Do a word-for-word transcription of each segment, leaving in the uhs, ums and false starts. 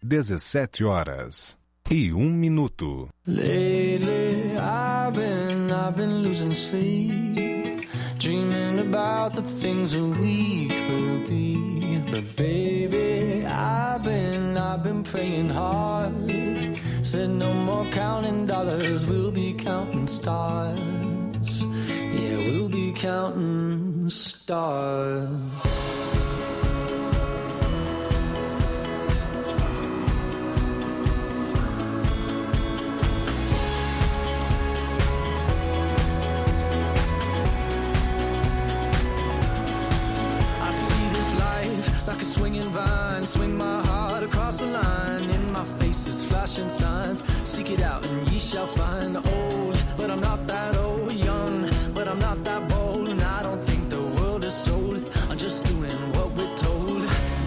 dezessete horas e um minuto. Lately I've been, I've been losing sleep, dreaming about the things that we could be. But baby, I've been, I've been praying hard. Said no more counting dollars, we'll be counting stars. Yeah, we'll be counting stars. Like a swinging vine, swing my heart across the line. In my face is flashing signs. Seek it out and ye shall find. Old, but I'm not that old. Young, but I'm not that bold. And I don't think the world is sold. I'm just doing what we're told.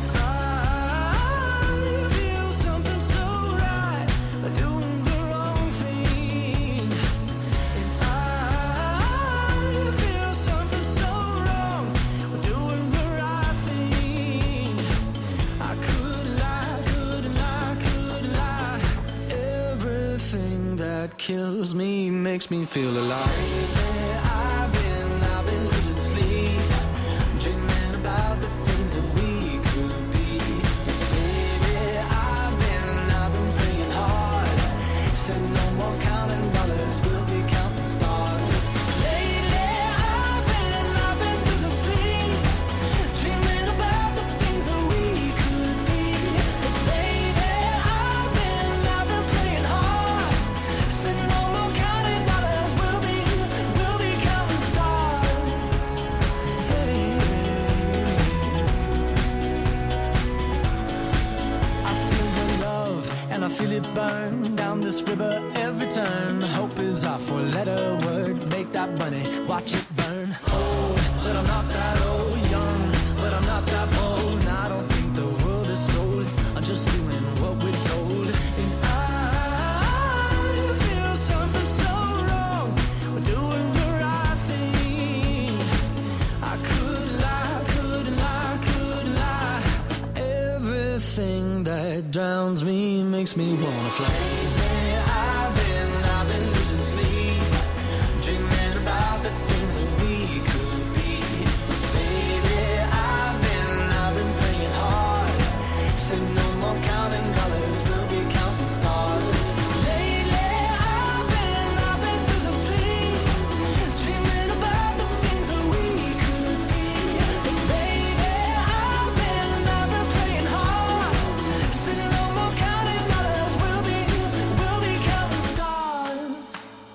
I feel something so right, doing the wrong thing. And I feel something so wrong, doing the right thing. I could lie, could lie, could lie. Everything that kills me makes me feel alive. I've been, I've been losing sleep, dreaming about the things that we could be. Baby, I've been, I've been praying hard. Said no more counting dollars, we'll be counting stars. Lately, I've been, I've been losing sleep, dreaming about the things that we could be. Baby, I've been, I've been praying hard. Said no more counting dollars, we'll be, we'll be counting stars. Hey. I feel your love and I feel it burn down this river every turn. Hope is our four-letter word. Make that money, watch it burn. Old, but I'm not that old. Young, but I'm not that bold. And I don't think the world is sold. I'm just doing what we're told. And I feel something so wrong. We're doing the right thing. I could lie, could lie, could lie. Everything that drowns me makes me wanna fly. I've been, I've been losing sleep, dreaming about the things that we could be. Baby, I've been, I've been praying hard. Said no more counting dollars, we'll be counting stars. Lately, I've been, I've been losing sleep, dreaming about the things that we could be. But baby, I've been, I've been praying hard. Said no more counting dollars, we'll be, we'll be counting stars.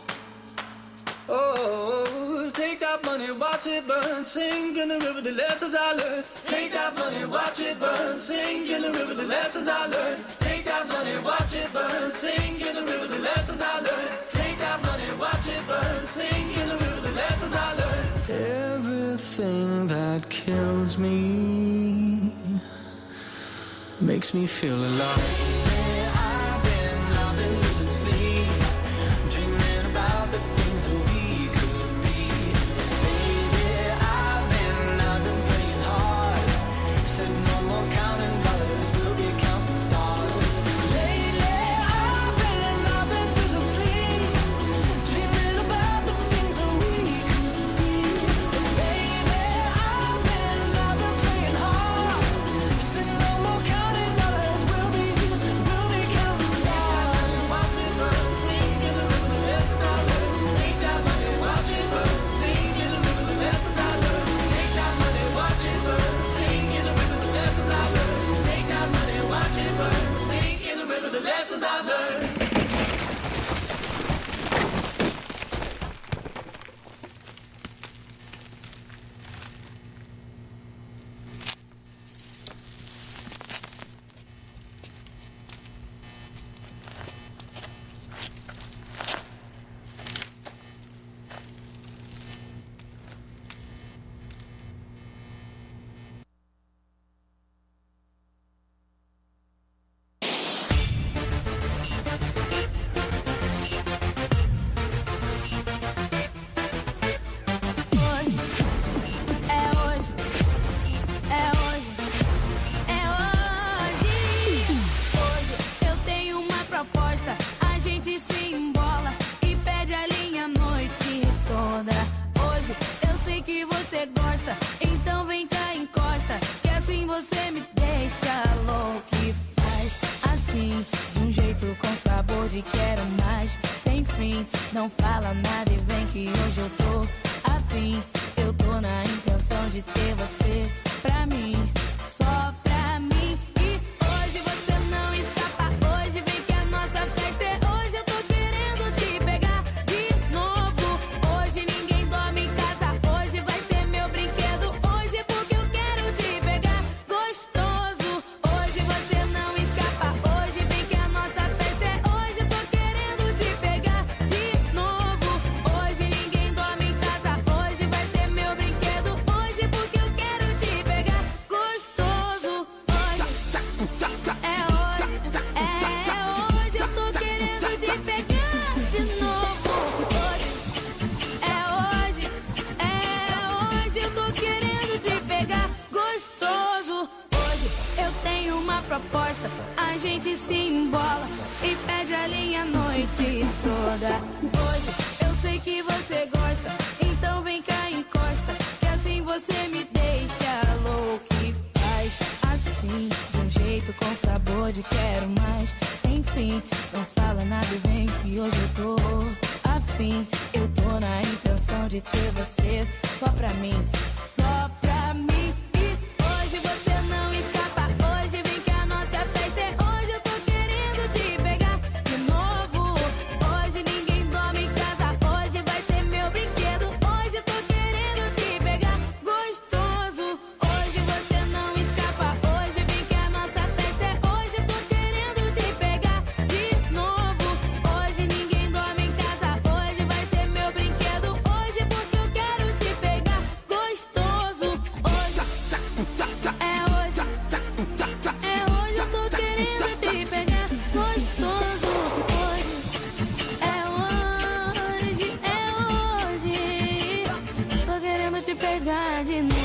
Oh, take that money, watch it burn, sink in the river, the lessons I learned. Take that money, watch it burn, sink in the river, the lessons I learned. Take that money, watch it burn, sink in the river, the lessons I learned. Take that money, watch it burn, sink in the river, the lessons I learned. Everything that kills me makes me feel alive. I've been, I've been losing sleep, dreaming about the things that we could be. Baby, I've been, I've been praying hard. Said no more counting dollars, we'll be counting stars. Lately, I've been, I've been losing sleep, dreaming about the things that we could be. Baby, I've been, I've been praying hard. Said no more counting dollars, we'll be, não fala nada e vem que hoje eu tô afim. Eu tô na intenção de ter você pra mim, só pra mim. E hoje você não escapa, hoje vem que a nossa festa é hoje. Eu tô querendo te pegar de novo. Hoje ninguém dorme em casa, hoje vai ser meu brinquedo. Hoje porque eu quero te pegar gostoso. Hoje você não escapa, hoje vem que a nossa festa é hoje. Eu tô querendo te pegar de novo. Hoje ninguém dorme em casa, hoje vai ser meu brinquedo. Hoje porque eu quero te pegar gostoso. Hoje é hoje, é hoje. Eu tô querendo te pegar de novo. Hoje é hoje, é hoje. Eu tô querendo te pegar gostoso. Hoje eu tenho uma proposta, a gente se embola e pede a linha a noite toda. Hoje eu sei que você gosta, então vem cá, encosta, que assim você me deixa louco e faz assim, de um jeito com sabor de quero mais, sem fim. Não fala nada e vem que hoje eu tô afim. Eu tô na intenção de ter você só pra mim, só pra mim. E hoje você não escapa, hoje vem que a nossa festa é hoje. Eu tô querendo te pegar de novo. Hoje ninguém dorme em casa, hoje vai ser meu brinquedo. Hoje eu tô querendo te pegar gostoso. Hoje você não escapa, hoje vem que a nossa festa é hoje. Eu tô querendo te pegar de novo. Hoje ninguém dorme em casa, hoje vai ser meu brinquedo. Hoje porque eu quero te pegar gostoso. Hoje é hoje, é hoje. Eu tô querendo te pegar gostoso. Hoje é hoje, é hoje. Tô querendo te pegar de novo.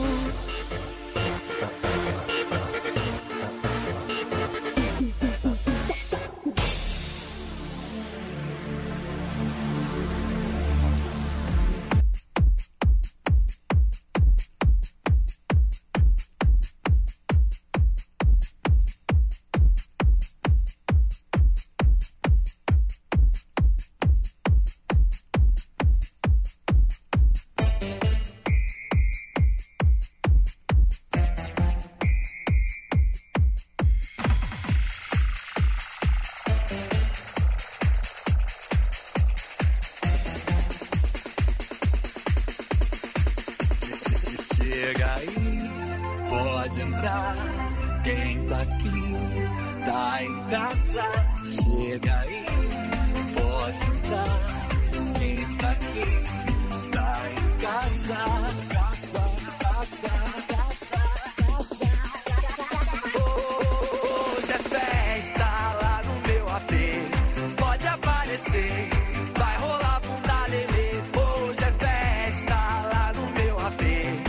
Chega aí, pode entrar. Quem tá aqui, tá em casa. Chega aí, pode entrar. Quem tá aqui, tá em casa. Casa, casa, casa, casa. Hoje é festa lá no meu A P. Pode aparecer, vai rolar bunda lelê. Hoje é festa lá no meu A P.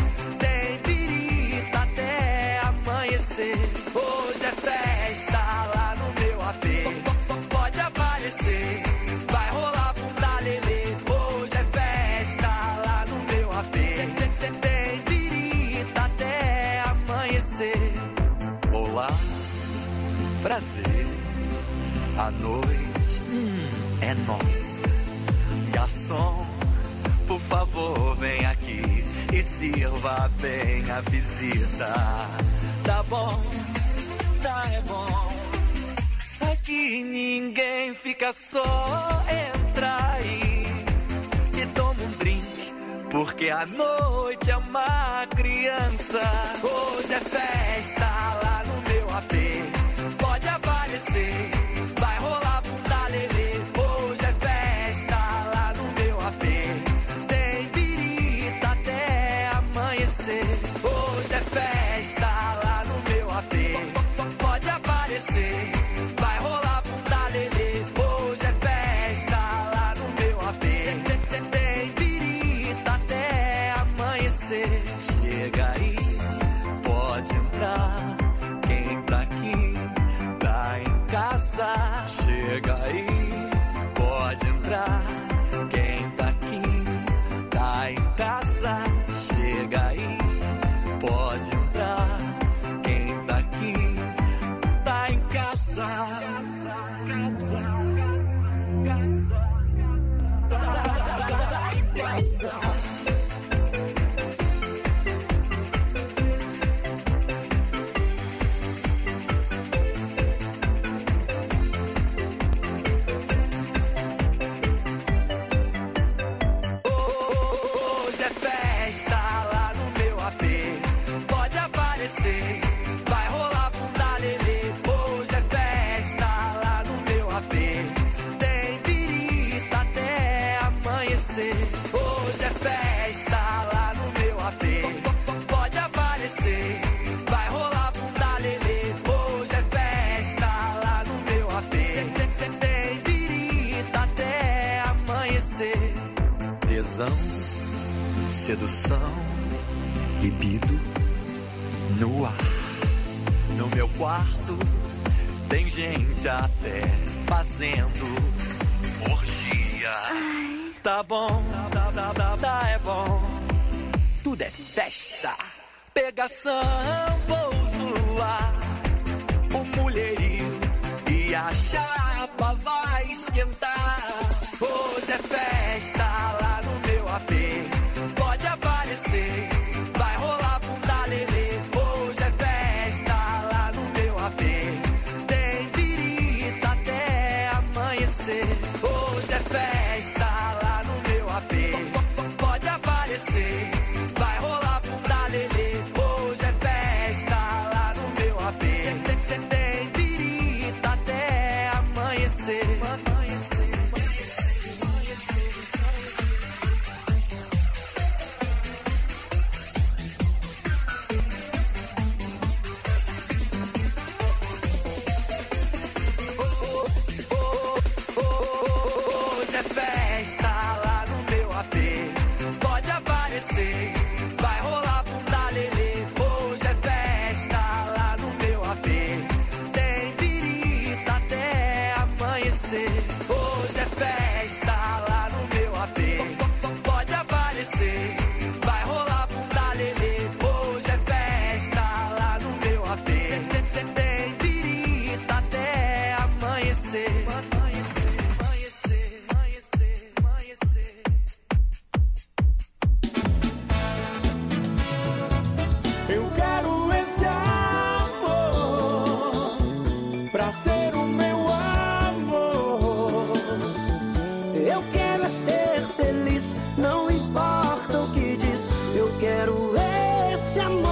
Hoje é festa lá no meu A P. Pode aparecer, vai rolar bunda lelê. Hoje é festa lá no meu A P. Tem birita até amanhecer. Olá, prazer. A noite é nossa. Garçom, por favor, vem aqui e sirva bem a visita. Tá bom, tá é bom. Aqui ninguém fica só. Entra aí e toma um drink, porque a noite é uma criança. Hoje é festa lá no meu A P. Pode aparecer, vai rolar bunda lelê. Hoje é festa lá no meu A P. Tem birita até amanhecer. Hoje é festa lá no meu A P. Pode aparecer, vai rolar bunda lelê. Hoje é festa lá no meu A P. Tem birita até amanhecer. Chega aí, pode entrar. Quem tá aqui, tá em casa. Chega aí, pode entrar. Quem tá aqui, tá em casa. Chega aí, pode entrar. Quem tá aqui, tá em casa. Casa, casa, casa, casa. Tesão, sedução, libido no ar. No meu quarto tem gente até fazendo orgia. Ai. Tá bom, tá, tá, tá, tá, é bom. Tudo é festa, pegação, vou zoar o mulherio e a chapa vai esquentar. Hoje é festa lá no meu A P, pode aparecer, vai rolar bunda lelê. Hoje é festa lá no meu A P, tem birita até amanhecer. Hoje é festa lá no meu A P, pode aparecer, vai rolar bunda lelê. Hoje é festa lá no meu A P, tem, tem, tem birita até amanhecer. Vai rolar bunda lelê. Hoje é festa lá no meu A P, tem birita até amanhecer. Hoje é festa lá no meu A P, pode aparecer, vai rolar bunda lelê. Hoje é festa lá no meu A P, tem, tem, tem birita até amanhecer. Pra ser o meu amor, eu quero é ser feliz, não importa o que diz. Eu quero esse amor.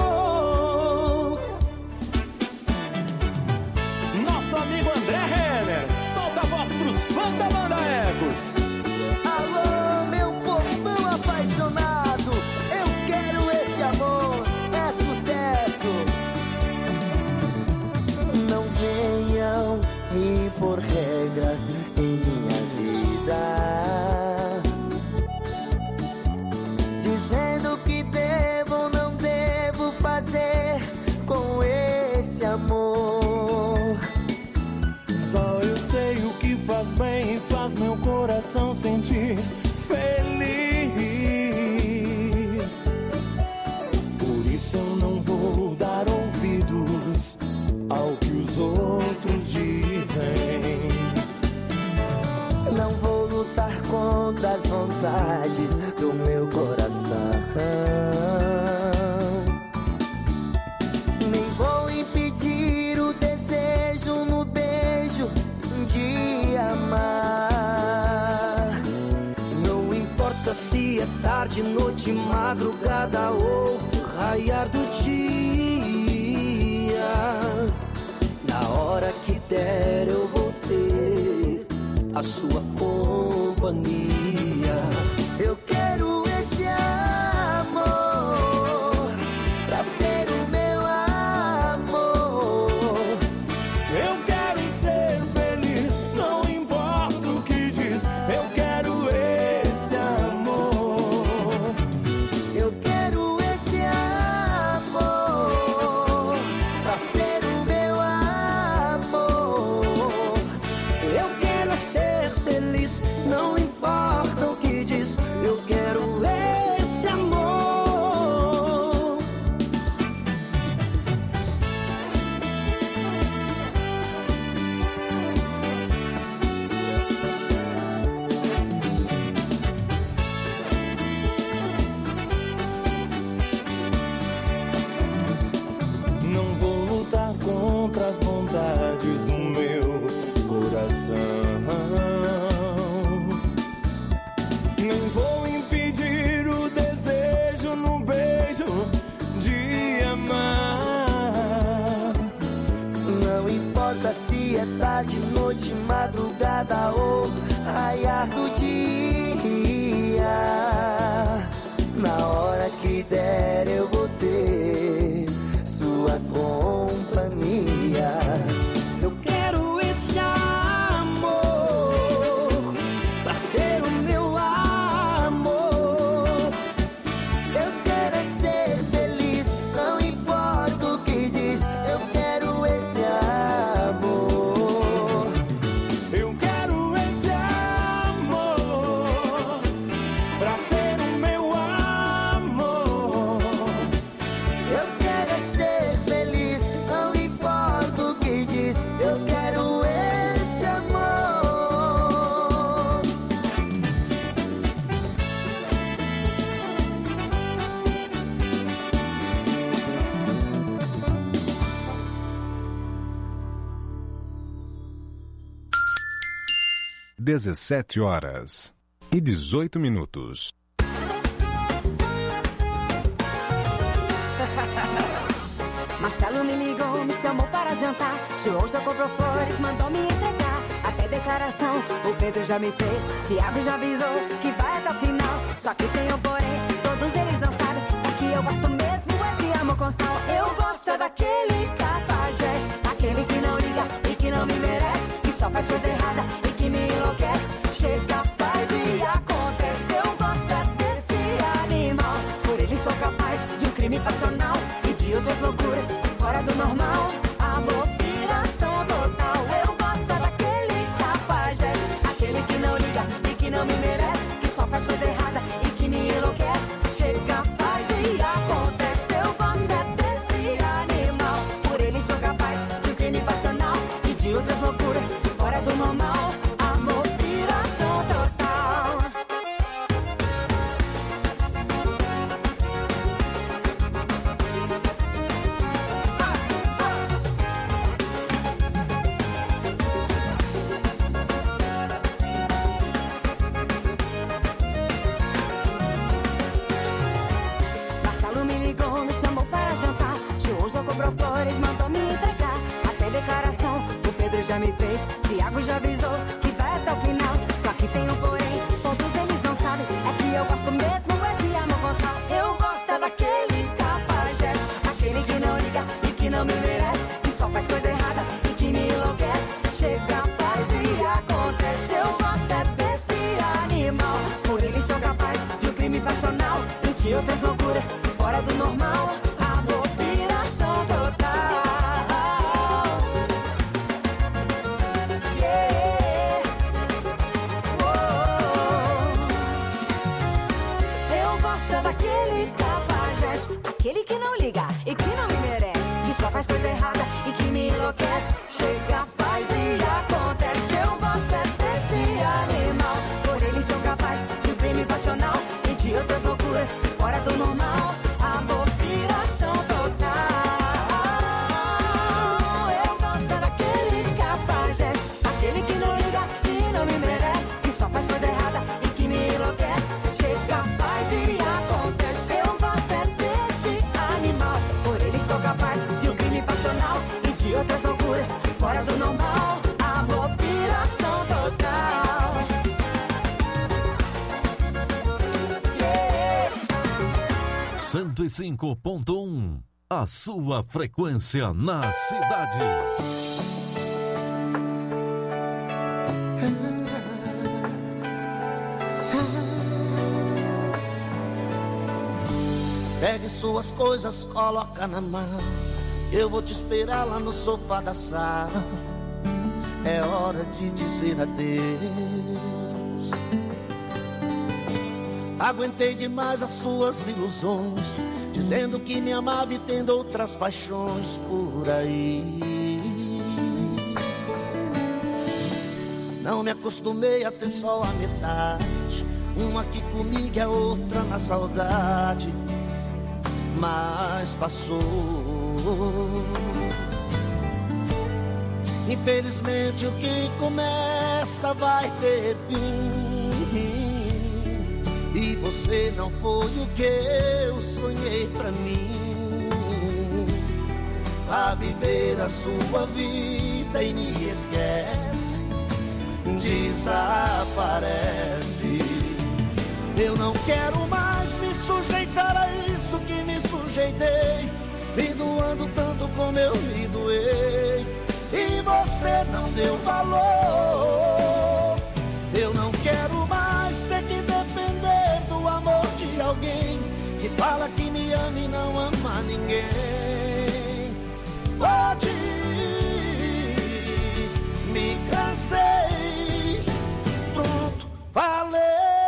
Nosso amigo André Renner, solta a voz pros fãs da banda Ecos. Alô, meu povão apaixonado, eu quero esse amor, é sucesso. Não venham impor regras em minha vida, dizendo que devo ou não devo fazer com esse amor. Só eu sei o que faz bem e faz meu coração sentir feliz. Por isso eu não vou dar ouvidos ao que os outros dizem. Não vou lutar contra as vontades do meu coração, nem vou impedir o desejo no beijo de amar. Não importa se é tarde, noite, madrugada ou raiar do dia. Na hora que der eu vou ter a sua companhia. Eu quero esse amor pra ser o meu amor. Eu quero ser feliz, não importa o que diz. Eu quero esse amor. Eu quero esse amor pra ser o meu amor. Eu quero ser feliz, não importa o que diz. Eu quero esse amor. Não vou lutar contra as vontades do meu coração, nem vou impedir o desejo no beijo de amar. Não importa se é tarde, noite, madrugada ou raiar do dia. Na hora que der eu vou ter sua companhia. Eu quero esse amor pra ser o meu amor. dezessete horas e dezoito minutos. Marcelo me ligou, me chamou para jantar. João já comprou flores, mandou me entregar. Até declaração o Pedro já me fez. Tiago já avisou que vai até o final. Só que tem um porém, todos eles não sabem. O que eu gosto mesmo é de amor com sal. Eu gosto é daquele cafajeste, aquele que não liga e que não me merece, que só faz coisa errada e que me enlouquece. Chega, faz e acontece. Eu gosto é desse animal. Por ele sou capaz de um crime passional e de outras loucuras fora do normal. Amor, piração total. Eu gosto é daquele cafajeste, aquele que não liga e que não me merece, que só faz coisa errada e que me enlouquece. Chega, faz e acontece. Eu gosto é desse animal. Por ele sou capaz de um crime passional e de outras loucuras fora do normal. Amor, piração total. Marcelo me ligou, me chamou para jantar. João já comprou flores, mandou me entregar. Até declaração o Pedro já me fez. Tiago já avisou que vai até o final. Só que tem um porém, todos eles não sabem. É que eu gosto mesmo é de amor com sal. Eu gosto é daquele cafajeste, aquele que não liga e que não me merece, que só faz coisa errada e que me enlouquece. Chega, faz e acontece. Eu gosto é desse animal. Por ele sou capaz de um crime passional e de outras loucuras fora do normal. Amor, piração total. Yeah. Oh. Eu gosto é daquele cafajeste, aquele que não liga e que não me merece, que só faz coisa errada e que me enlouquece. Chega, faz e acontece. Eu gosto é desse animal. Por ele sou capaz de um crime passional e de outras loucuras fora do normal. Amor, piração total. Eu gosto é daquele cafajeste, aquele que não liga e não me merece, que só faz coisa errada e que me enlouquece. Chega, faz e acontece. Eu gosto é desse animal. Por ele sou capaz de um crime passional e de outras loucuras fora do normal. Amor, piração total. Yeah. cento e cinco ponto um, a sua frequência na cidade. Pegue suas coisas, coloca na mão. Eu vou te esperar lá no sofá da sala. É hora de dizer adeus. Aguentei demais as suas ilusões, dizendo que me amava e tendo outras paixões por aí. Não me acostumei a ter só a metade, uma aqui comigo e a outra na saudade. Mas passou. Infelizmente o que começa vai ter fim, e você não foi o que eu sonhei pra mim. A viver a sua vida e me esquece, desaparece. Eu não quero mais me sujeitar a isso que me sujeitei, me doando tanto como eu me doei, e você não deu valor. Eu não quero mais ter que depender do amor de alguém que fala que me ama e não ama ninguém. Pode ir, me cansei, pronto, falei.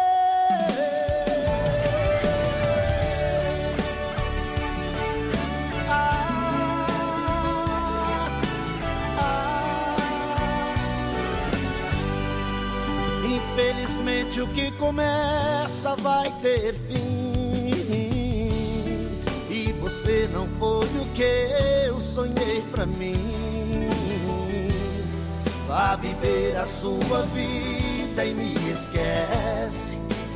Infelizmente o que começa vai ter fim, e você não foi o que eu sonhei pra mim. Vá viver a sua vida deita e me esquece,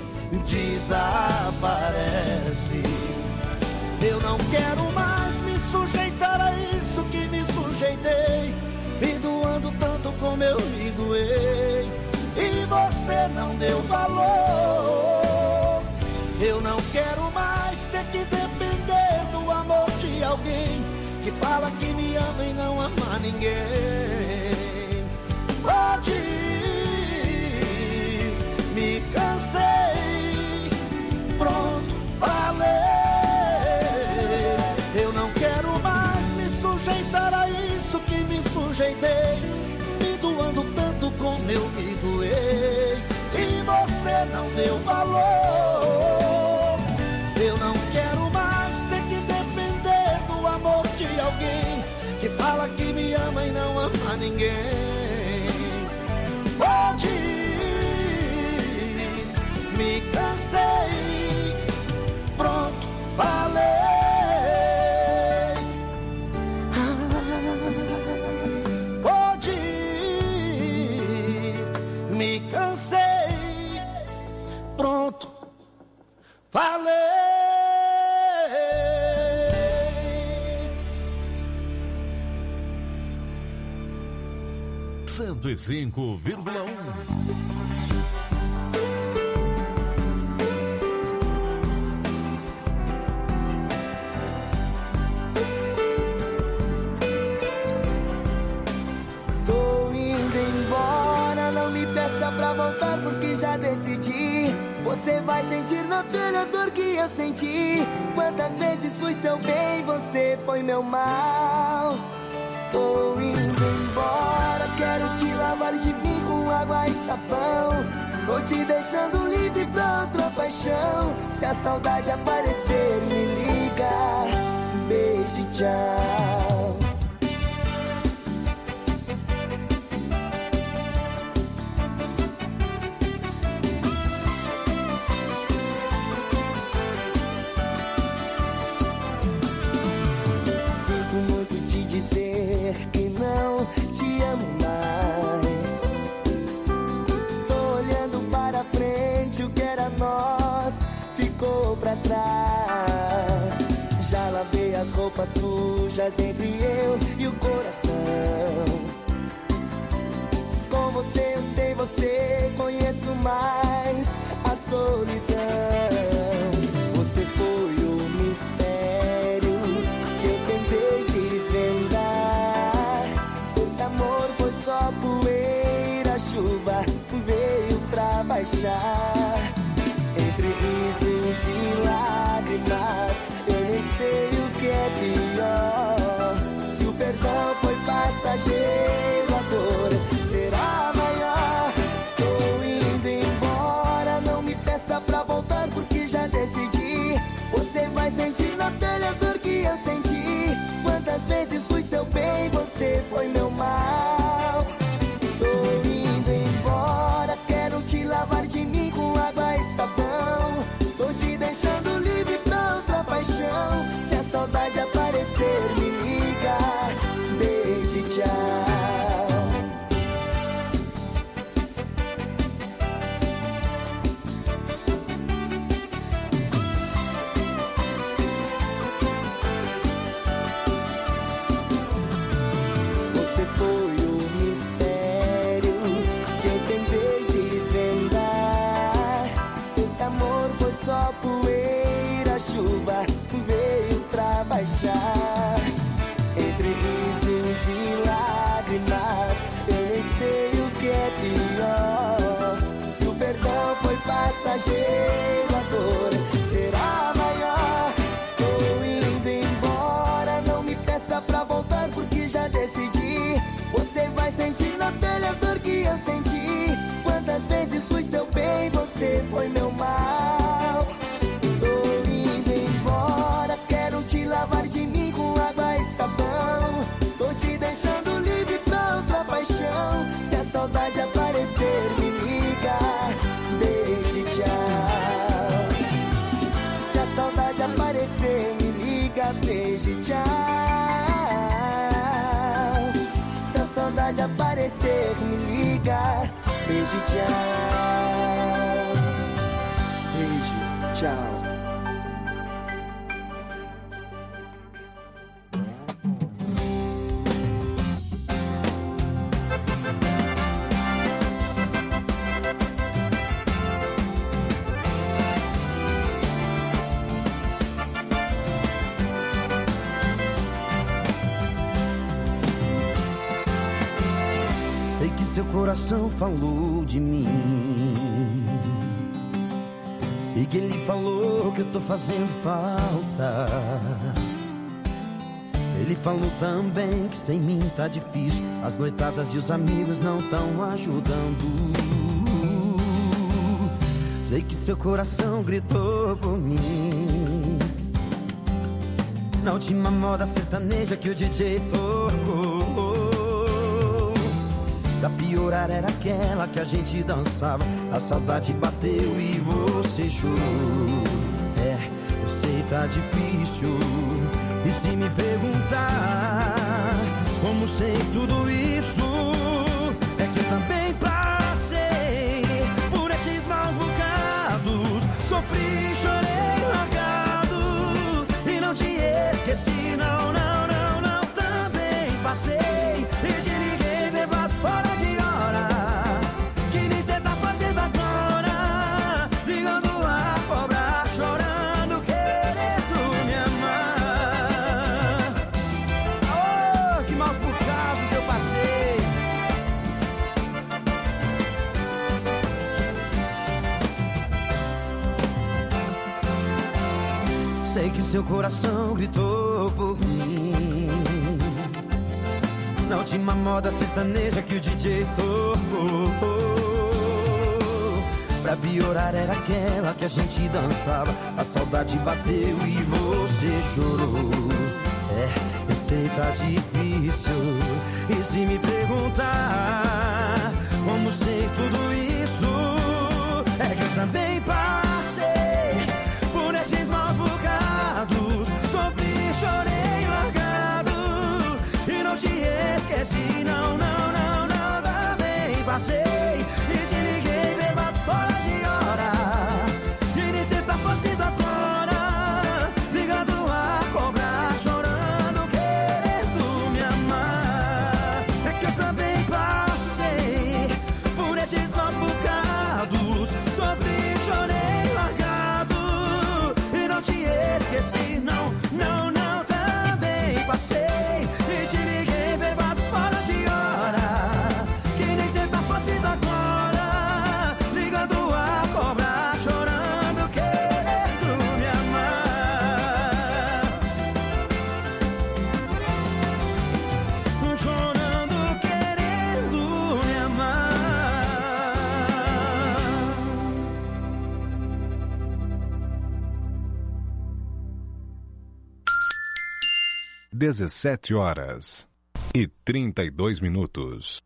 desaparece. Eu não quero mais me sujeitar a isso que me sujeitei, me doando tanto como eu me doei, e você não deu valor. Eu não quero mais ter que depender do amor de alguém que fala que me ama e não ama ninguém. Pode ir, me cansei, pronto, falei. Eu não quero mais me sujeitar a isso que me sujeitei, me doando tanto como eu me doei, e você não deu valor. Eu não quero mais ter que depender do amor de alguém que fala que me ama e não ama ninguém. Pode ir, me cansei, pronto, falei. Pode ir, me cansei, pronto, falei. cento e cinco vírgula um. Tô indo embora, não me peça pra voltar porque já decidi. Você vai sentir na pele a dor que eu senti. Quantas vezes fui seu bem, você foi meu mal. Tô indo embora, quero te lavar de mim com água e sabão. Tô te deixando livre pra outra paixão. Se a saudade aparecer, me liga. Beijo e tchau. Sinto muito te dizer que não te amo mais. Tô olhando para frente, o que era nós ficou pra trás. Já lavei as roupas sujas entre eu e o coração. Com você eu sei, você conheço mais a solidão. Você foi o mistério que eu tentei desvendar. Se esse amor foi só poeira, a chuva veio pra baixar. Entre risos e lágrimas, eu nem sei o que é pior. Se o perdão foi passageiro, a dor será maior. Tô indo embora, não me peça pra voltar porque já decidi. Você vai sentir na pele a dor que eu senti. Quantas vezes fui seu bem, você foi meu mal. Tô indo embora, quero te lavar de mim com água e sabão. Tô te deixando livre pra outra paixão. Se a saudade aparecer, me liga. Beijo e tchau. Você foi o mistério que eu tentei desvendar. Se esse amor foi só poeira, a chuva veio pra baixar. Entre risos e lágrimas, eu nem sei o que é pior. Se o perdão foi passageiro, a dor será maior. Tô indo embora, não me peça pra voltar porque já decidi. Você vai sentir na pele a dor que eu senti. Quantas vezes fui seu bem, você foi meu mal. Tô indo embora, quero te lavar de mim com água e sabão. Tô te deixando livre pra outra paixão. Se a saudade aparecer, me liga. Beijo e tchau. Se a saudade aparecer, me liga. Beijo e tchau. Se a saudade aparecer, me liga. Beijo, tchau. Beijo, tchau. Seu coração falou de mim. Sei que ele falou que eu tô fazendo falta. Ele falou também que sem mim tá difícil. As noitadas e os amigos não tão ajudando. Sei que seu coração gritou por mim. Na última moda sertaneja que o D J tocou. Pra piorar era aquela que a gente dançava. A saudade bateu e você chorou. É, eu sei tá difícil. E se me perguntar como sei tudo isso, é que eu também passei por esses maus bocados. Sofri, chorei, largado e não te esqueci, não, não, não, não. Também passei e te liguei bebado fora de hora. Que nem cê tá fazendo agora, ligando a cobrar, chorando, querendo me amar. Oh, que maus bocados eu passei. Sei que seu coração gritou por mim. Na última moda sertaneja que o D J tocou. Pra piorar era aquela que a gente dançava. A saudade bateu e você chorou. É, eu sei tá difícil. E se me perguntar como sei tudo isso, é que eu também passei por esses maus bocados. Sofri, chorei, largado e não te esqueci, não, não, não, não. Também passei e te liguei bebado fora de hora. E nem cê tá fazendo agora, ligado a cobrar, chorando, querendo me amar. É que eu também passei por esses maus bocados. Sofri, chorei, largado e não te esqueci, não, não, não. Também passei e te liguei bebado fora de hora. Que nem cê tá fazendo agora, ligando a cobrar, chorando, querendo me amar. Chorando, querendo me amar. dezessete horas e trinta e dois minutos.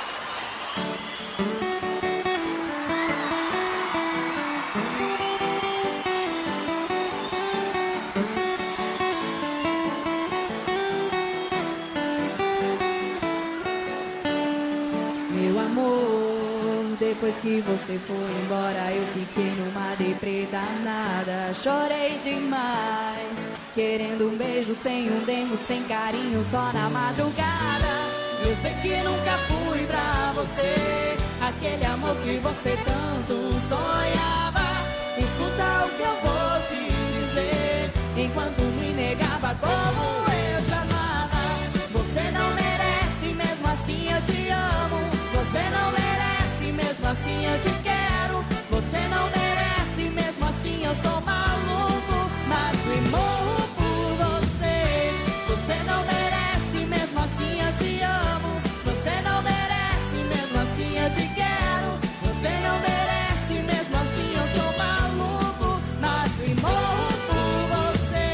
Meu amor, depois que você foi embora, eu fiquei numa deprê danada. Chorei demais, querendo um beijo sem um demo, sem carinho, só na madrugada. Eu sei que nunca fui pra você aquele amor que você tanto sonhava. Escuta o que eu vou te dizer, enquanto me negava como eu te amava. Você não merece, mesmo assim eu te amo. Você não merece, mesmo assim eu te quero. Você não merece, mesmo assim eu sou maluco. Mato e morro por você. Você não merece, mesmo assim eu te amo. Você não merece, mesmo assim eu te quero. Você não merece, mesmo assim eu sou maluco. Mato e morro por você.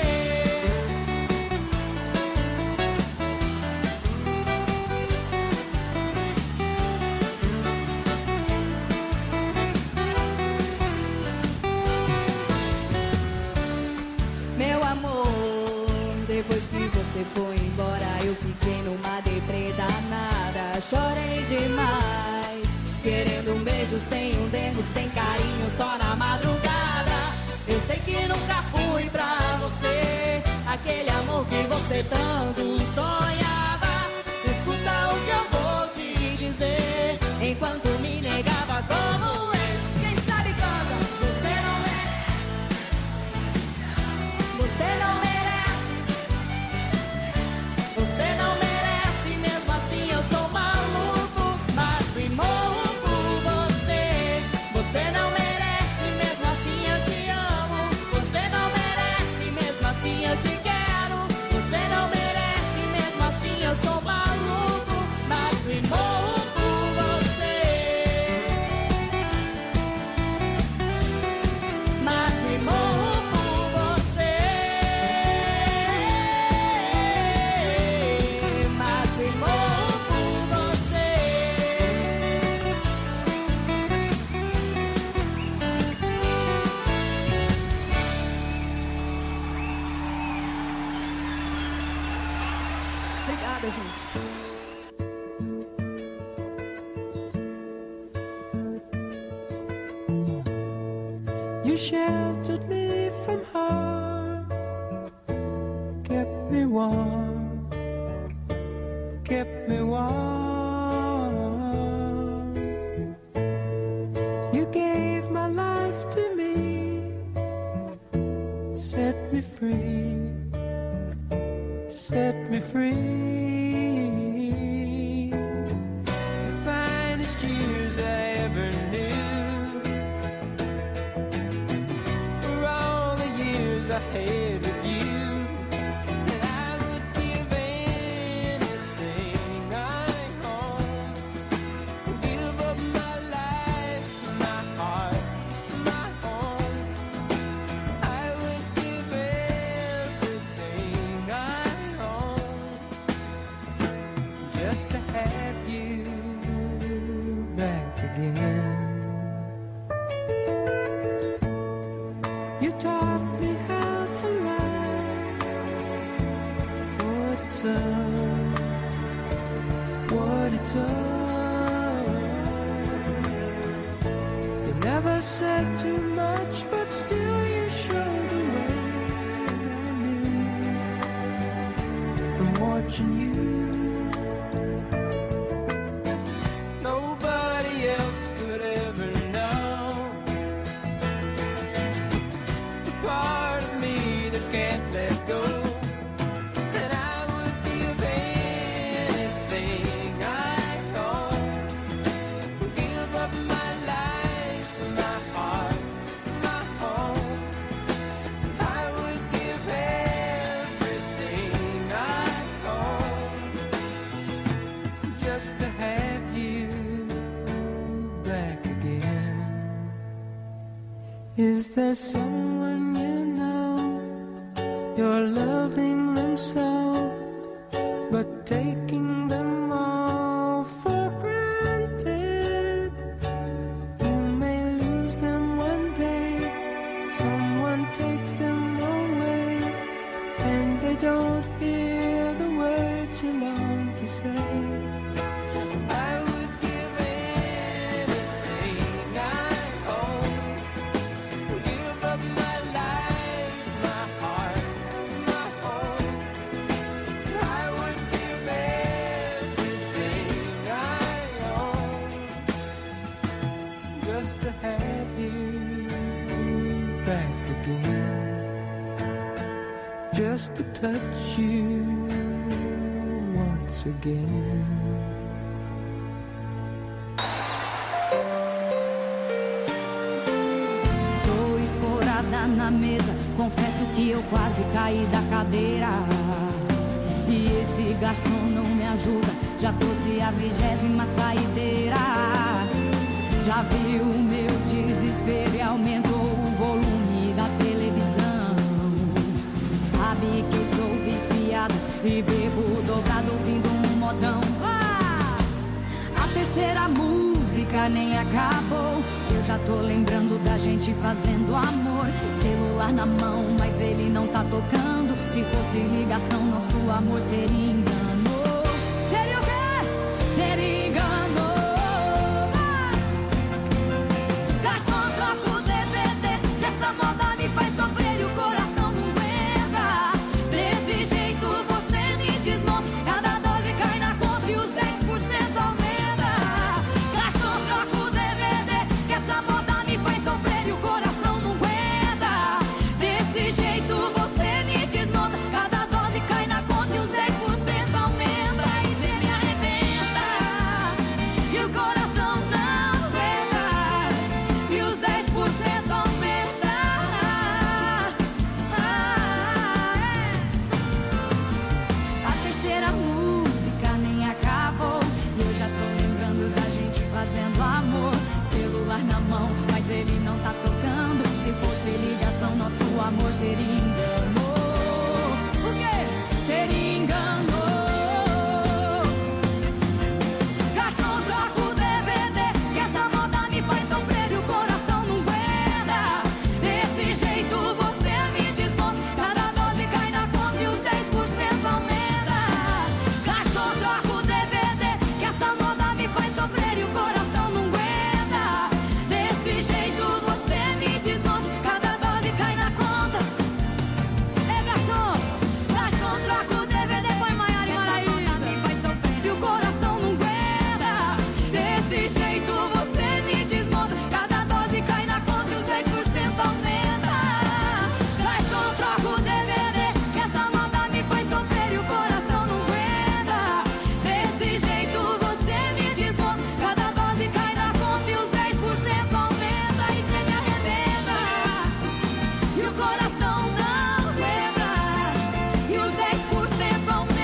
Meu amor, depois que você foi embora, eu fiquei numa deprê danada. Chorei demais, querendo um beijo beijo, sem um dengo, sem carinho, só na madrugada. Eu sei que nunca fui pra você aquele amor que você tanto sonhava. Escuta o que eu vou te dizer, enquanto me negava como eu. Quem sabe canta, você não merece, você não merece, você não merece, mesmo assim eu sou maluco, mato e morro por você. Você não merece, mesmo assim eu te amo. Você não merece, mesmo assim eu te quero. Você não merece, mesmo assim eu sou maluco, mato e morro por você. Mato e morro por você. Mato e morro por você. Obrigada, gente. You sheltered me from harm, kept me warm, kept me warm. You gave my life to me, set me free, set me free. The finest years I ever knew were all the years I had with you. And I would give anything I own, give up my life, my heart, my home. I would give everything I own just to have you back again. You taught me how to love, what it's up, what it's up. You never said too much, but still you showed the way I knew from watching you. Nobody else could ever know the part of me that can't let go. And I would give anything I own, give up my life, my heart, my home. I would give everything I own just to have you back again. Is there someone you know you're loving them so, but taking them all for granted? You may lose them one day, someone takes them away, and they don't hear the words you long to say. I would give anything I own, give up my life, my heart, my home. I would give everything I own just to have you back again, just to touch you once again. Tô escorada na mesa, confesso que eu quase caí da cadeira. E esse garçom não me ajuda, já trouxe a vigésima saideira. Já viu o meu desespero e aumentou o volume da televisão. Sabe que eu sou viciado e bebo dobrado ouvindo um modão. Ah! A terceira música nem acabou, eu já tô lembrando da gente fazendo amor. Celular na mão, mas ele não tá tocando. Se fosse ligação, nosso amor seria engano. Seria o quê? Seria engano. Ah! fazendo amor. Celular na mão, mas ele não tá tocando. Se fosse ligação, nosso amor seria engano. O quê? Seria engano. Garçom, troca o D V D, que essa moda me faz sofrer e o coração não aguenta. Desse jeito você me desmonta. Cada dose cai na conta e os dez por cento aumenta. Garçom, troca o D V D, que essa moda me faz sofrer e o coração não aguenta. Desse jeito você me desmonta. Cada dose cai na conta. É garçom, garçom, troca o D V D, põe Maiara e Maraísa. Me faz sofrer e o coração não aguenta. Desse jeito você me desmonta. Cada dose cai na conta e os dez por cento aumenta. Garçom, troca o D V D, que essa moda me faz sofrer e o coração não aguenta. Desse jeito você me desmonta. Cada dose cai na conta e os dez por cento aumenta. E cê me arrebenta e o coração não aguenta. E os dez por cento aumenta.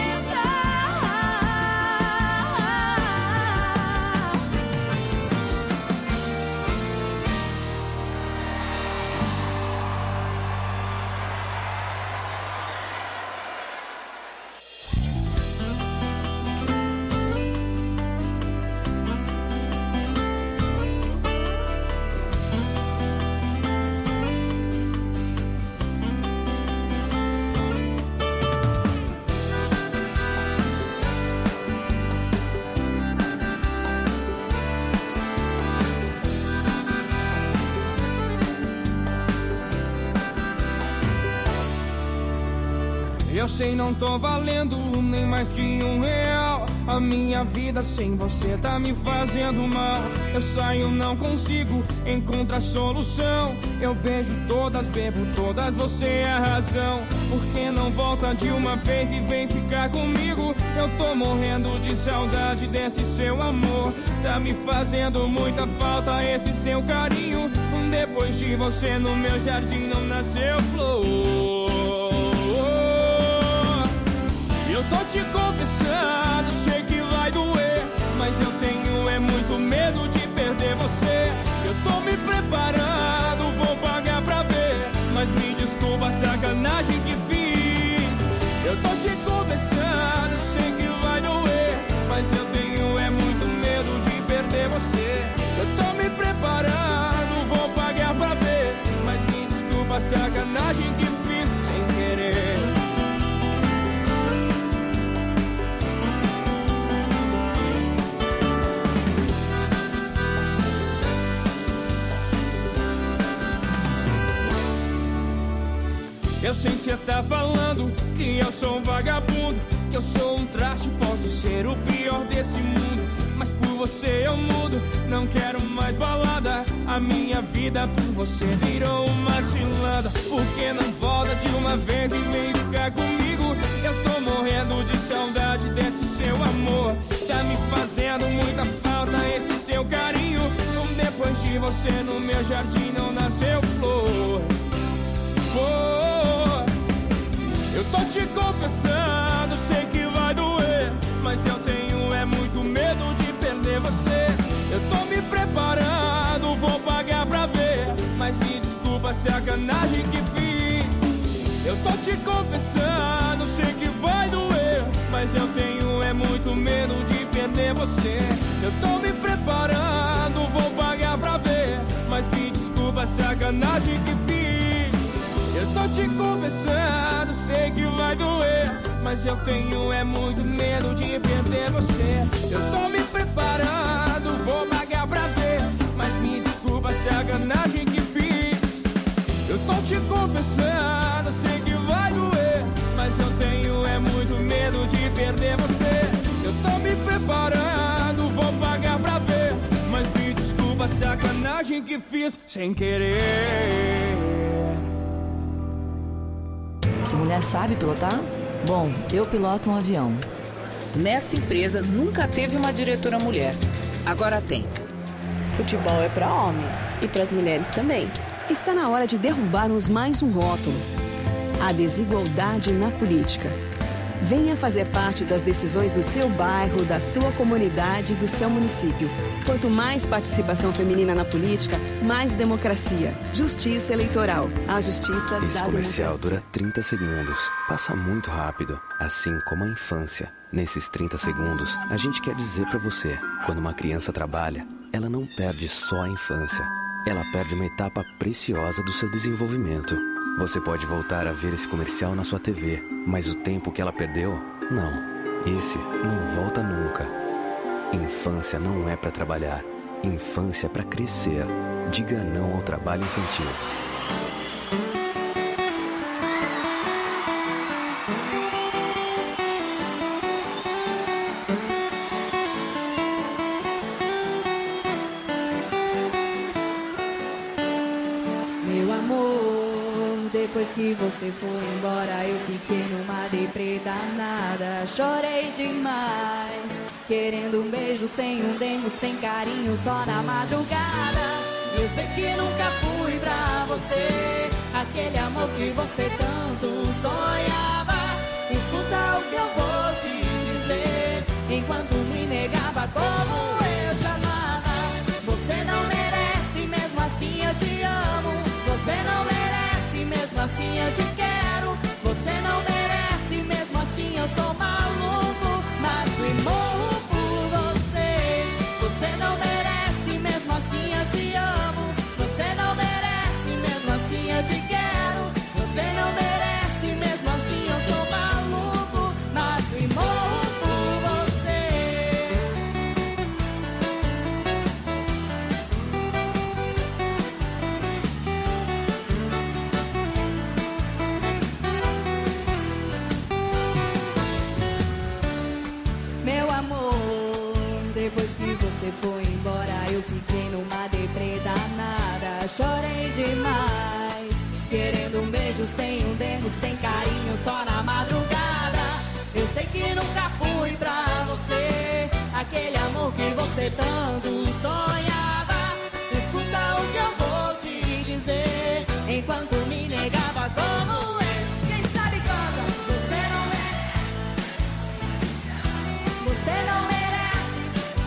Eu sei, não tô valendo nem mais que um real. A minha vida sem você tá me fazendo mal. Eu saio, não consigo encontrar solução. Eu beijo todas, bebo todas, você é a razão. Por que não volta de uma vez e vem ficar comigo? Eu tô morrendo de saudade desse seu amor. Tá me fazendo muita falta esse seu carinho. Depois de você no meu jardim não nasceu flor. Eu tô te confessando, sei que vai doer, mas eu tenho é muito medo de perder você. Eu tô me preparando, vou pagar pra ver, mas me desculpa a sacanagem que fiz. Eu tô te confessando, sei que vai doer, mas eu tenho é muito medo de perder você. Eu tô me preparando, vou pagar pra ver, mas me desculpa a sacanagem que fiz sem querer. Eu sei que cê tá falando que eu sou um vagabundo, que eu sou um traste, posso ser o pior desse mundo. Mas por você eu mudo, não quero mais balada. A minha vida por você virou uma cilada. Por que não volta de uma vez e vem ficar comigo? Eu tô morrendo de saudade desse seu amor. Tá me fazendo muita falta esse seu carinho. Depois de você no meu jardim não nasceu flor. Oh, eu tô te confessando, sei que vai doer, mas eu tenho é muito medo de perder você. Eu tô me preparando, vou pagar pra ver, mas me desculpa a sacanagem que fiz. Eu tô te confessando, sei que vai doer, mas eu tenho é muito medo de perder você. Eu tô me preparando, vou pagar pra ver, mas me desculpa a sacanagem que fiz. Eu tô te confessando, sei que vai doer, mas eu tenho é muito medo de perder você. Eu tô me preparando, vou pagar pra ver, mas me desculpa a sacanagem que fiz. Eu tô te confessando, sei que vai doer, mas eu tenho é muito medo de perder você. Eu tô me preparando, vou pagar pra ver, mas me desculpa a sacanagem que fiz sem querer. Se mulher sabe pilotar? Bom, eu piloto um avião. Nesta empresa nunca teve uma diretora mulher. Agora tem. Futebol é para homem e para as mulheres também. Está na hora de derrubarmos mais um rótulo: a desigualdade na política. Venha fazer parte das decisões do seu bairro, da sua comunidade e do seu município. Quanto mais participação feminina na política, mais democracia. Justiça Eleitoral. A justiça Esse da comercial democracia. dura trinta segundos. Passa muito rápido, assim como a infância. Nesses trinta segundos, a gente quer dizer pra você, quando uma criança trabalha, ela não perde só a infância. Ela perde uma etapa preciosa do seu desenvolvimento. Você pode voltar a ver esse comercial na sua T V, mas o tempo que ela perdeu, não. Esse não volta nunca. Infância não é pra trabalhar. Infância é pra crescer. Diga não ao trabalho infantil. Meu amor, depois que você foi embora, eu fiquei numa deprê danada. Chorei demais, querendo um beijo sem um demo, sem carinho, só na madrugada. Eu sei que nunca fui pra você aquele amor que você tanto sonhava. Escuta o que eu vou te dizer, enquanto me negava como eu te amava. Você não merece, mesmo assim eu te amo. Você não merece, mesmo assim eu te quero. Você não merece, mesmo assim eu sou maluco. Mato e morro por você. Você não merece, mesmo assim eu te amo. Você não merece, mesmo assim eu te quero. Você não merece, mesmo assim eu sou maluco. Mato e morro por você. Meu amor, depois que você foi embora, eu fiquei numa deprê danada. Chorei demais, querendo um beijo sem um demo, sem carinho, só na madrugada. Eu sei que nunca fui pra você aquele amor que você tanto sonhava. Escuta o que eu vou te dizer, enquanto me negava como eu. Quem sabe canta? Você não merece. Você não merece.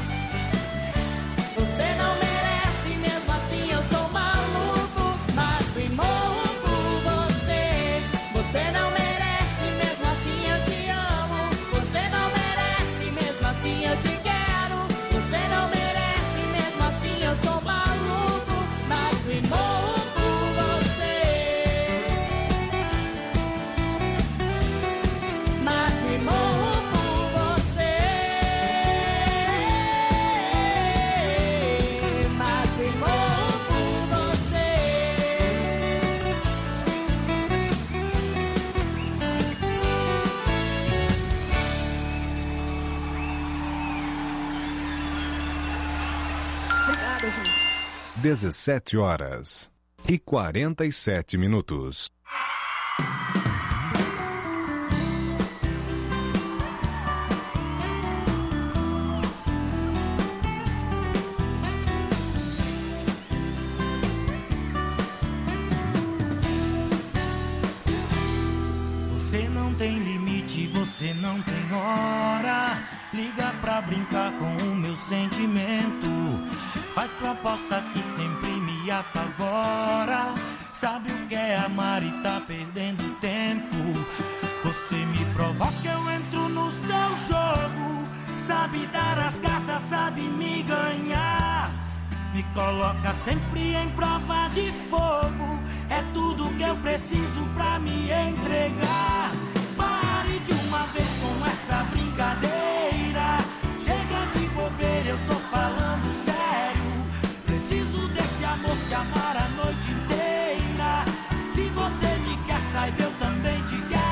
Você não merece, mesmo assim eu sou maluco. Mato e morro por você. Você não merece, mesmo assim eu te amo. Você não merece, mesmo assim eu te quero. Você não merece, mesmo assim eu sou maluco. Mato e morro por você. Mato e morro por você. Mato e morro por você. Obrigada, gente. dezessete horas e quarenta e sete minutos. Você não tem limite, você não tem hora. Liga pra brincar com o meu sentimento. Faz proposta que sempre me apavora. Sabe o que é amar e tá perdendo tempo. Você me provoca, eu entro no seu jogo. Sabe dar as cartas, sabe me ganhar. Me coloca sempre em prova de fogo. É tudo que eu preciso pra me entregar. Pare de uma vez com essa brincadeira. Chega de bobeira, eu tô falando sério. Preciso desse amor, te amar a noite inteira. Se você me quer, saiba, eu também te quero.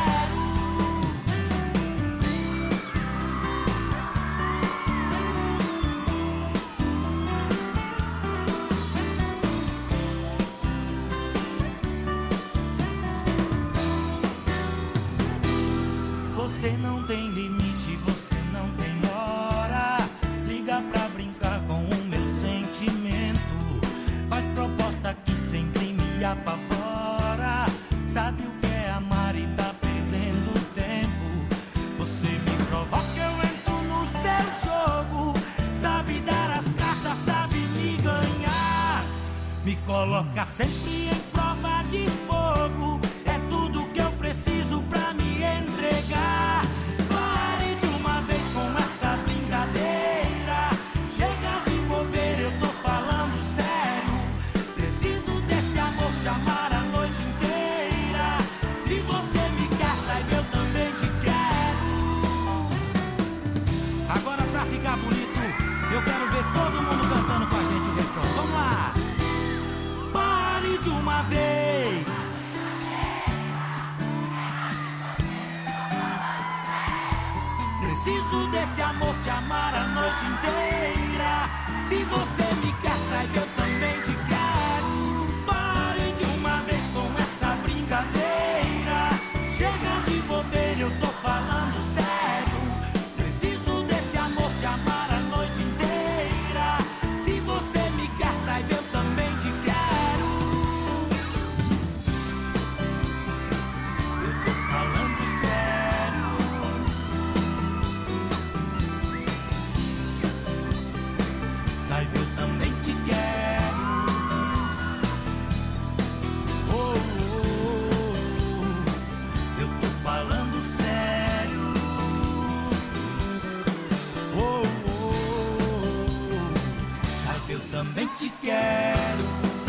Você não tem limite, você não tem hora. Liga pra brincar com o meu sentimento. Faz proposta que sempre me apavora. Sabe o que é amar e tá perdendo tempo. me coloca sempre em prova de fogo. É tudo que eu preciso pra me entregar. Pare de uma vez com essa brincadeira. Chega de bobeira, eu tô falando sério. Preciso desse amor, te amar a noite inteira. Se você me quer, saiba, eu também te quero. Agora pra ficar bonito, eu quero ver todo mundo cantando com a gente o refrão. Vamos lá! Pare de uma vez. Preciso desse amor, te amar a noite inteira. Se você me quer, saiba, eu também te quero. Pare de uma vez com essa brincadeira. Chega de bobeira, eu tô falando sério. Preciso desse amor, te amar a noite inteira. Se você me quer, saiba, eu também te quero. Eu tô falando sério. Saiba, eu também te quero. Oh, oh, oh. Eu tô falando sério. Oh, oh, oh. Saiba, eu também te quero.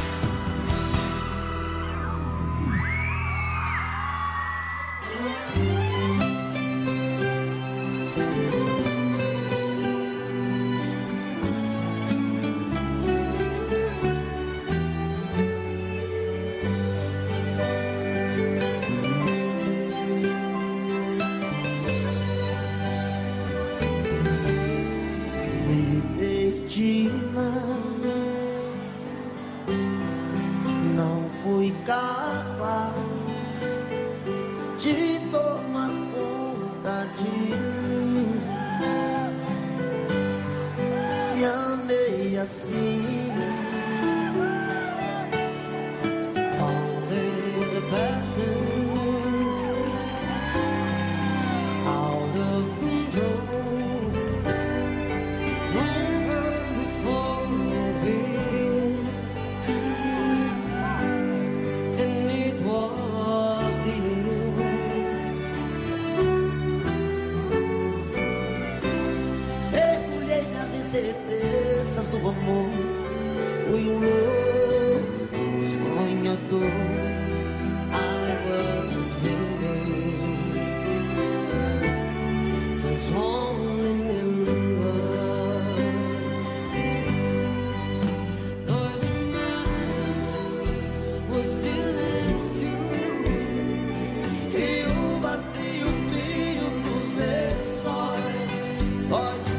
Me dei demais, não fui capaz de tomar conta de mim. E amei assim, only the passion, out of control. Certezas do amor, fui um louco sonhador. I was a dreamer, just only remember. Dois irmãos, o silêncio e o vazio frio dos lençóis. Pode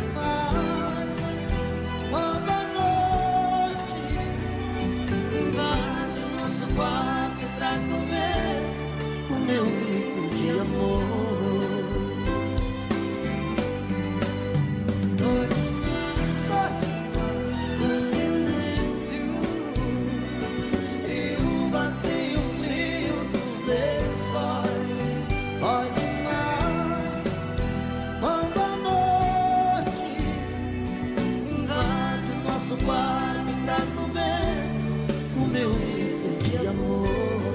meu grito de amor. Dois irmãos, o silêncio e o vazio frio dos lençóis. Ói demais, quando a noite invade o nosso quarto e traz no meio o meu grito de amor.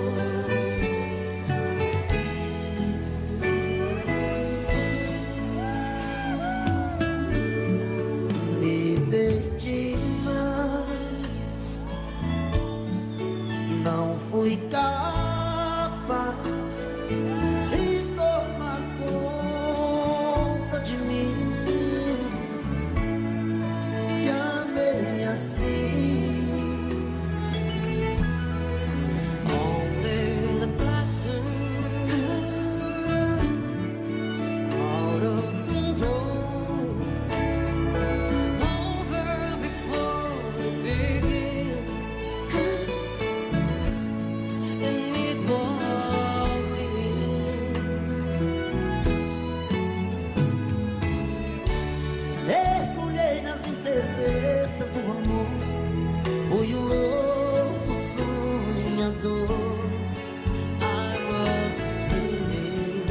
Fui capaz de tomar conta de mim. E amei assim, only the passion, out of control, over before we begin. And it was the end. Mergulhei nas incertezas do amor, fui um louco sonhador. I was dreaming,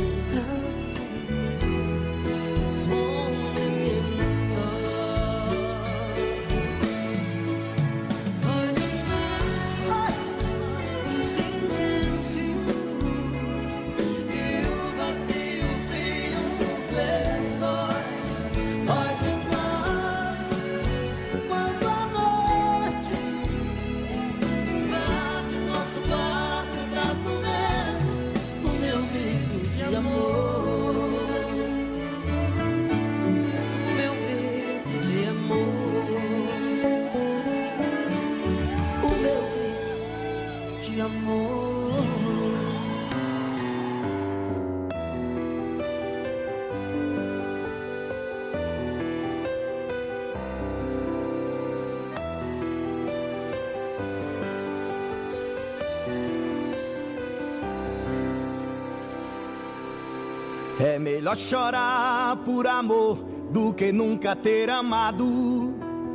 it's only me. Dois irmãos, É melhor chorar por amor do que nunca ter amado.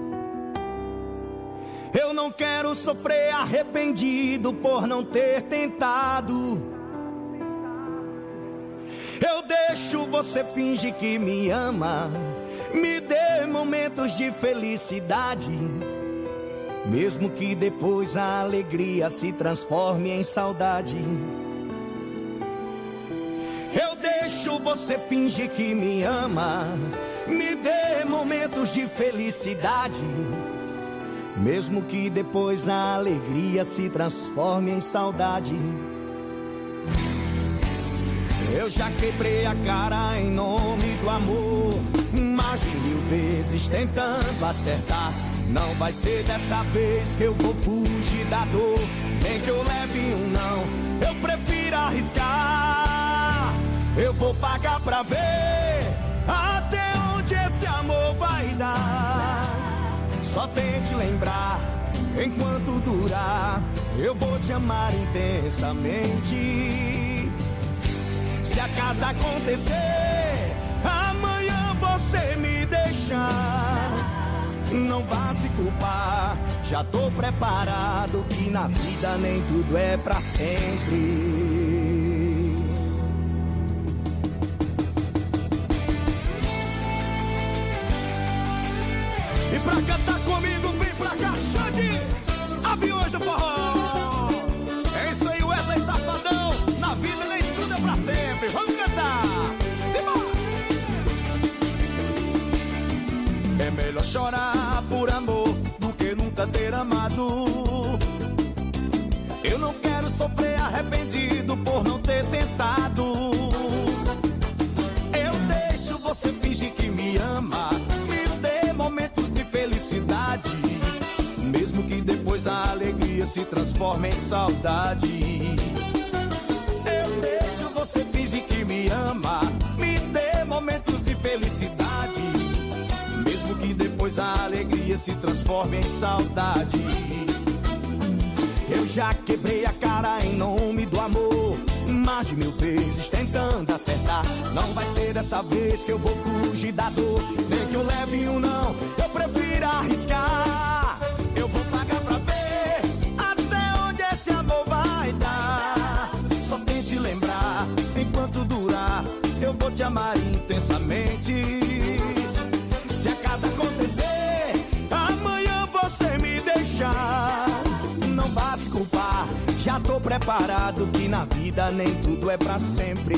Eu não quero sofrer arrependido por não ter tentado. Eu deixo você fingir que me ama, me dê momentos de felicidade, mesmo que depois a alegria se transforme em saudade. Eu deixo você fingir que me ama, me dê momentos de felicidade, mesmo que depois a alegria se transforme em saudade. Eu já quebrei a cara em nome do amor, mais de mil vezes tentando acertar. Não vai ser dessa vez que eu vou fugir da dor, nem que eu leve um não, eu prefiro arriscar. Eu vou pagar pra ver até onde esse amor vai dar. Só tente lembrar, enquanto durar, eu vou te amar intensamente. Se acaso acontecer, amanhã você me deixar, não vá se culpar, já tô preparado, que na vida nem tudo é pra sempre. E pra cantar comigo, vem pra cá, Xande, Aviões do Forró. É isso aí, Wesley Safadão, na vida nem tudo é pra sempre. Vamos cantar, simbora! É melhor chorar por amor do que nunca ter amado. Eu não quero sofrer arrependido por não ter tentado. Eu deixo você fingir que me ama, me dê momentos de felicidade, mesmo que depois a alegria se transforme em saudade. Eu deixo você fingir que me ama, me dê momentos de felicidade, mesmo que depois a alegria se transforme em saudade. Eu já quebrei a cara em nome do amor, mais de mil vezes tentando acertar. Não vai ser dessa vez que eu vou fugir da dor, nem que eu leve um não, eu prefiro arriscar. Eu vou pagar pra ver até onde esse amor vai dar. Só tente lembrar, enquanto durar, eu vou te amar intensamente. Se acaso acontecer, amanhã você me deixar, não vá se culpar, já tô preparado, que na vida nem tudo é pra sempre.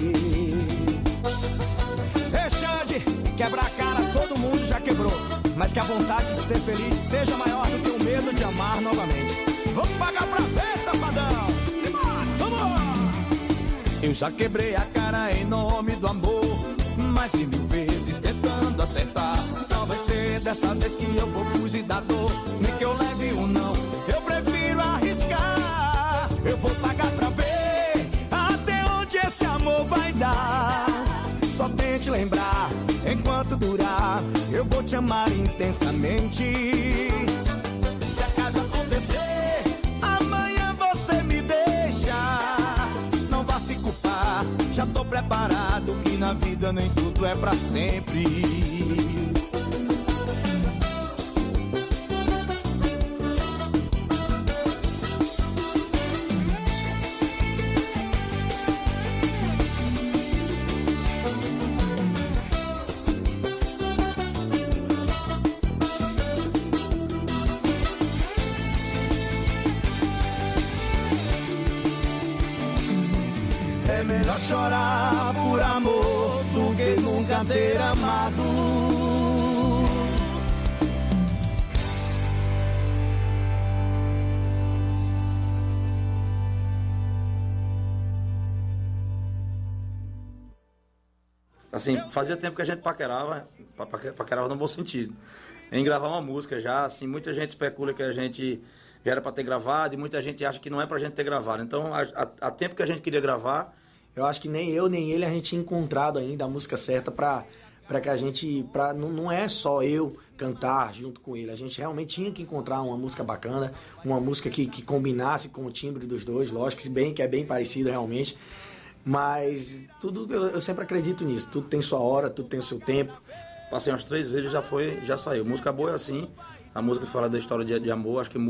Ei, Xande, quebrar a cara todo mundo já quebrou, mas que a vontade de ser feliz seja maior do que o medo de amar novamente. Vamos pagar pra ver, safadão! Simbora, vamos! Eu já quebrei a cara em nome do amor, mais de mil vezes tentando acertar. Não vai ser dessa vez que eu vou fugir da dor, nem que eu leve um não, eu prefiro arriscar. Eu vou pagar pra ver até onde esse amor vai dar. Só tente lembrar, enquanto durar, eu vou te amar intensamente. Se acaso acontecer, amanhã você me deixa, não vá se culpar, já tô preparado, que na vida nem tudo é pra sempre. É melhor chorar por amor do que nunca ter amado. Assim, fazia tempo que a gente paquerava, paquerava no bom sentido, em gravar uma música já, assim, muita gente especula que a gente já era para ter gravado e muita gente acha que não é pra gente ter gravado. Então, há tempo que a gente queria gravar, eu acho que nem eu nem ele a gente tinha encontrado ainda a música certa pra, pra que a gente, pra, não, não é só eu cantar junto com ele, a gente realmente tinha que encontrar uma música bacana, uma música que, que combinasse com o timbre dos dois, lógico, bem, que é bem parecida realmente. Mas tudo, eu, eu sempre acredito nisso. Tudo tem sua hora, tudo tem o seu tempo. Passei umas três vezes, já foi, já saiu. Música boa é assim. A música que fala da história de, de amor, acho que